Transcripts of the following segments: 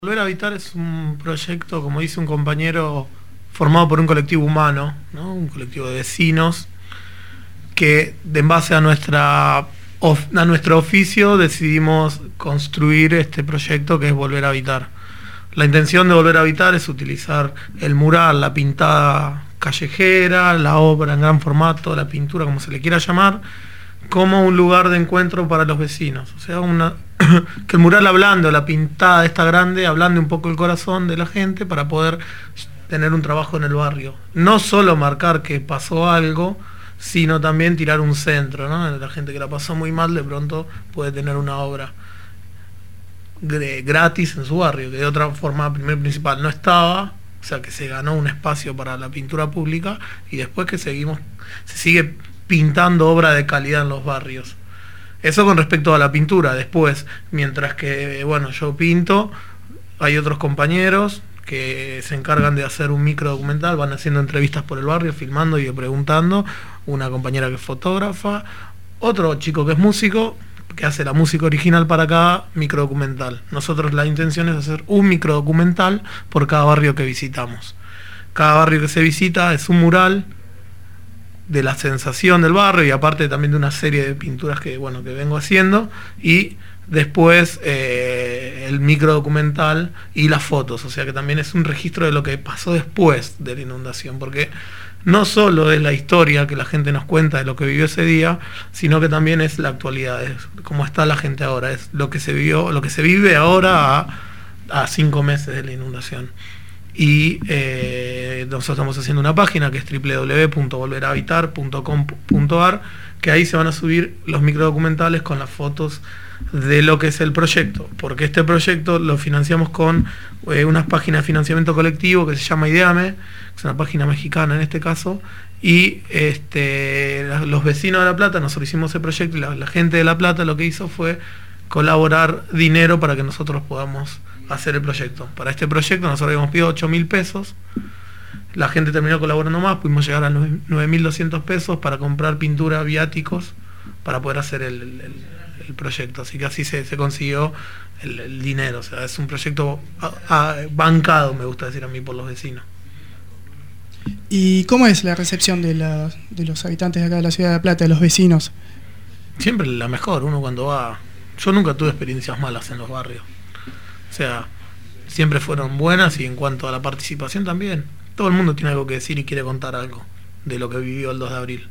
Volver a Habitar es un proyecto, como dice un compañero, formado por un colectivo humano, ¿no? Un colectivo de vecinos que, en base a nuestro oficio, decidimos construir este proyecto que es Volver a Habitar. La intención de Volver a Habitar es utilizar el mural, la pintada callejera, la obra en gran formato, la pintura, como se le quiera llamar, como un lugar de encuentro para los vecinos. O sea, que el mural ablande, la pintada esta grande, ablande un poco el corazón de la gente para poder tener un trabajo en el barrio. No solo marcar que pasó algo, sino también tirar un centro, ¿no? La gente que la pasó muy mal de pronto puede tener una obra gratis en su barrio, que de otra forma, principal, no estaba. O sea, que se ganó un espacio para la pintura pública y después que se sigue pintando obra de calidad en los barrios. Eso con respecto a la pintura. Después, mientras que, yo pinto, hay otros compañeros que se encargan de hacer un micro documental, van haciendo entrevistas por el barrio, filmando y preguntando, una compañera que es fotógrafa, otro chico que es músico, que hace la música original para cada micro documental. Nosotros la intención es hacer un micro documental por cada barrio que visitamos. Cada barrio que se visita es un mural de la sensación del barrio y aparte también de una serie de pinturas que vengo haciendo, y después el micro documental y las fotos. O sea que también es un registro de lo que pasó después de la inundación, porque no solo es la historia que la gente nos cuenta de lo que vivió ese día, sino que también es la actualidad, es cómo está la gente ahora, es lo que se vivió, lo que se vive ahora a 5 meses de la inundación. Y nosotros estamos haciendo una página que es www.volverahabitar.com.ar, que ahí se van a subir los microdocumentales con las fotos de lo que es el proyecto, porque este proyecto lo financiamos con una página de financiamiento colectivo que se llama Ideame, que es una página mexicana en este caso, y los vecinos de La Plata, nosotros hicimos ese proyecto y la gente de La Plata lo que hizo fue colaborar dinero para que nosotros podamos hacer el proyecto. Para este proyecto nosotros habíamos pedido 8.000 pesos, la gente terminó colaborando más, pudimos llegar a 9.200 pesos para comprar pintura, viáticos, para poder hacer el proyecto. Así que así se consiguió el dinero. O sea, es un proyecto bancado, me gusta decir a mí, por los vecinos. ¿Y cómo es la recepción de los habitantes de acá de la ciudad de La Plata, de los vecinos? Siempre la mejor. Uno cuando va... Yo nunca tuve experiencias malas en los barrios. O sea, siempre fueron buenas, y en cuanto a la participación también. Todo el mundo tiene algo que decir y quiere contar algo de lo que vivió el 2 de abril.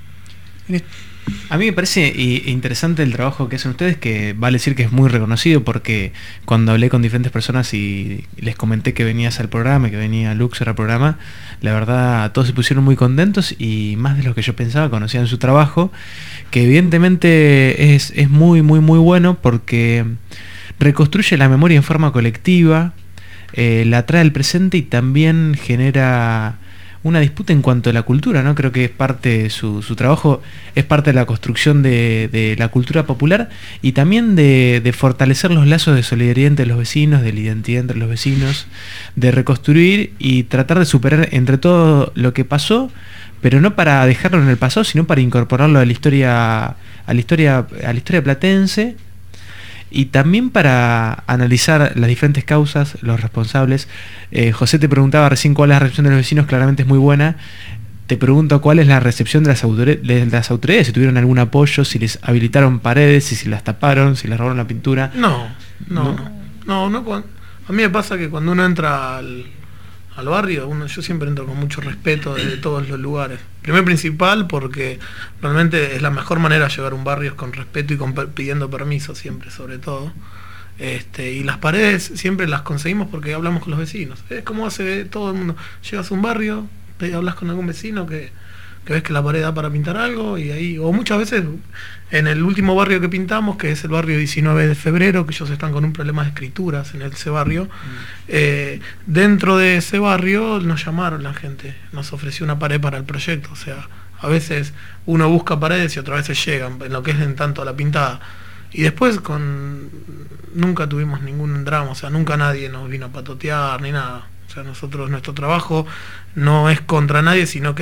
A mí me parece interesante el trabajo que hacen ustedes, que vale decir que es muy reconocido, porque cuando hablé con diferentes personas y les comenté que venías al programa, que venía Luxor al programa, la verdad todos se pusieron muy contentos, y más de lo que yo pensaba, conocían su trabajo, que evidentemente es muy muy muy bueno, porque reconstruye la memoria en forma colectiva, la trae al presente y también genera una disputa en cuanto a la cultura, ¿no? Creo que es parte de su trabajo, es parte de la construcción de la cultura popular, y también de fortalecer los lazos de solidaridad entre los vecinos, de la identidad entre los vecinos, de reconstruir y tratar de superar entre todo lo que pasó, pero no para dejarlo en el pasado, sino para incorporarlo a la historia platense, y también para analizar las diferentes causas, los responsables. José te preguntaba recién cuál es la recepción de los vecinos, claramente es muy buena. Te pregunto cuál es la recepción de las autoridades, si tuvieron algún apoyo, si les habilitaron paredes, si las taparon, si les robaron la pintura. No. A mí me pasa que cuando uno entra al barrio, yo siempre entro con mucho respeto de todos los lugares. Primero principal, porque realmente es la mejor manera de llegar a un barrio, es con respeto y pidiendo permiso siempre, sobre todo. Y las paredes siempre las conseguimos porque hablamos con los vecinos. Es como hace todo el mundo. Llegas a un barrio, hablas con algún vecino que ves que la pared da para pintar algo, y ahí, o muchas veces en el último barrio que pintamos, que es el barrio 19 de febrero, que ellos están con un problema de escrituras en ese barrio, dentro de ese barrio nos llamaron la gente, nos ofreció una pared para el proyecto. O sea, a veces uno busca paredes y otras veces llegan, en lo que es en tanto a la pintada. Y después nunca tuvimos ningún drama, o sea, nunca nadie nos vino a patotear ni nada. O sea, nuestro trabajo no es contra nadie, sino que es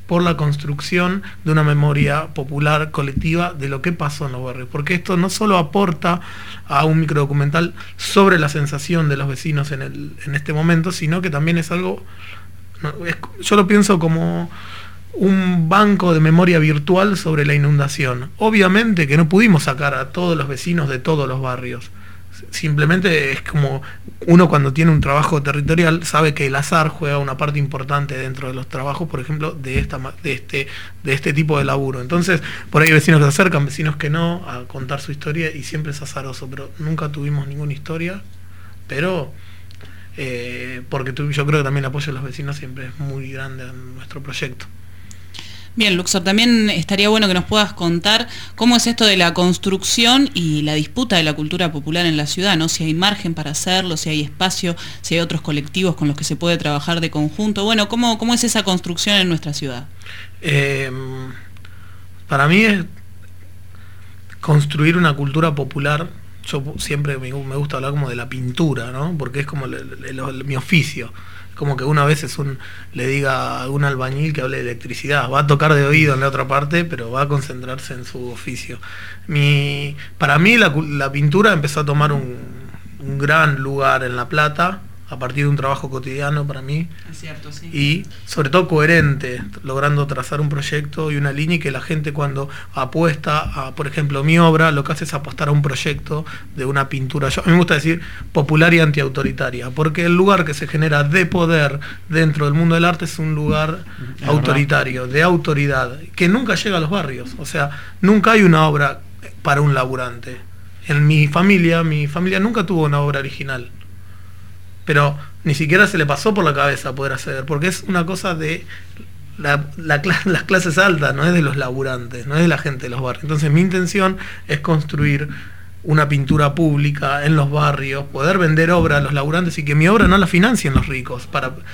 por la construcción de una memoria popular colectiva de lo que pasó en los barrios, porque esto no solo aporta a un microdocumental sobre la sensación de los vecinos en este momento, sino que también es algo, yo lo pienso como un banco de memoria virtual sobre la inundación. Obviamente que no pudimos sacar a todos los vecinos de todos los barrios. Simplemente es como uno cuando tiene un trabajo territorial sabe que el azar juega una parte importante dentro de los trabajos, por ejemplo, de este tipo de laburo. Entonces, por ahí hay vecinos que se acercan, vecinos que no, a contar su historia, y siempre es azaroso, pero nunca tuvimos ninguna historia, pero porque yo creo que también el apoyo de los vecinos siempre es muy grande en nuestro proyecto. Bien, Luxor, también estaría bueno que nos puedas contar cómo es esto de la construcción y la disputa de la cultura popular en la ciudad, ¿no? Si hay margen para hacerlo, si hay espacio, si hay otros colectivos con los que se puede trabajar de conjunto. Bueno, ¿cómo es esa construcción en nuestra ciudad? Para mí es construir una cultura popular. Yo siempre me gusta hablar como de la pintura, ¿no? Porque es como mi oficio. Como que una vez le diga a un albañil que hable de electricidad, va a tocar de oído en la otra parte, pero va a concentrarse en su oficio. Para mí la pintura empezó a tomar un gran lugar en La Plata, a partir de un trabajo cotidiano para mí, es cierto, sí. Y sobre todo coherente, logrando trazar un proyecto y una línea, y que la gente cuando apuesta a, por ejemplo, mi obra, lo que hace es apostar a un proyecto de una pintura, a mí me gusta decir popular y antiautoritaria, porque el lugar que se genera de poder dentro del mundo del arte es un lugar autoritario, de autoridad, que nunca llega a los barrios. O sea, nunca hay una obra para un laburante. En mi familia nunca tuvo una obra original, pero ni siquiera se le pasó por la cabeza poder acceder, porque es una cosa de las clases altas, no es de los laburantes, no es de la gente de los barrios. Entonces mi intención es construir una pintura pública en los barrios, poder vender obra a los laburantes y que mi obra no la financien los ricos.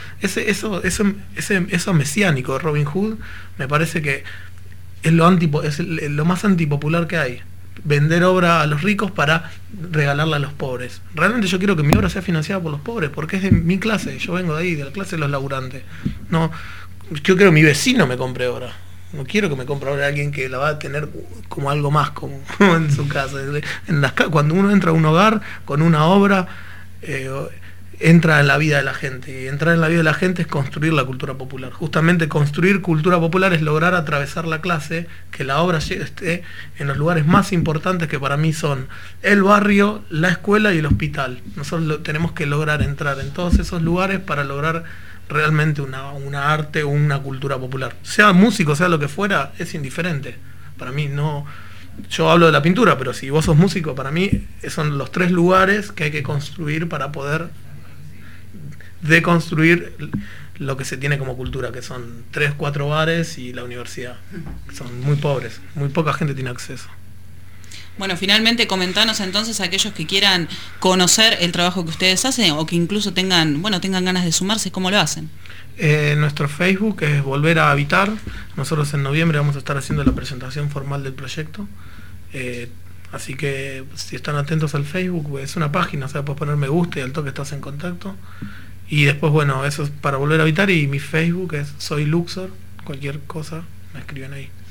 Eso mesiánico de Robin Hood me parece que es lo más antipopular que hay. Vender obra a los ricos para regalarla a los pobres. Realmente yo quiero que mi obra sea financiada por los pobres, porque es de mi clase, yo vengo de ahí, de la clase de los laburantes. No, yo quiero que mi vecino me compre obra. No quiero que me compre obra alguien que la va a tener como algo más, como en su casa. Cuando uno entra a un hogar con una obra, entra en la vida de la gente, y entrar en la vida de la gente es construir la cultura popular. Justamente construir cultura popular es lograr atravesar la clase, que la obra esté en los lugares más importantes, que para mí son el barrio, la escuela y el hospital. Nosotros tenemos que lograr entrar en todos esos lugares para lograr realmente una arte o una cultura popular. Sea músico, sea lo que fuera, es indiferente. Para mí no. Yo hablo de la pintura, pero si vos sos músico, para mí son los 3 lugares que hay que construir para poder deconstruir lo que se tiene como cultura, que son 3, 4 bares y la universidad. Son muy pobres, muy poca gente tiene acceso. Bueno, finalmente comentanos entonces a aquellos que quieran conocer el trabajo que ustedes hacen, o que incluso tengan ganas de sumarse, ¿cómo lo hacen? Nuestro Facebook es Volver a Habitar. Nosotros en noviembre vamos a estar haciendo la presentación formal del proyecto. Así que si están atentos al Facebook, es una página, o sea, puedes poner me gusta y al toque estás en contacto. Y después, bueno, eso es para Volver a Habitar, y mi Facebook es Soy Luxor. Cualquier cosa me escriben ahí.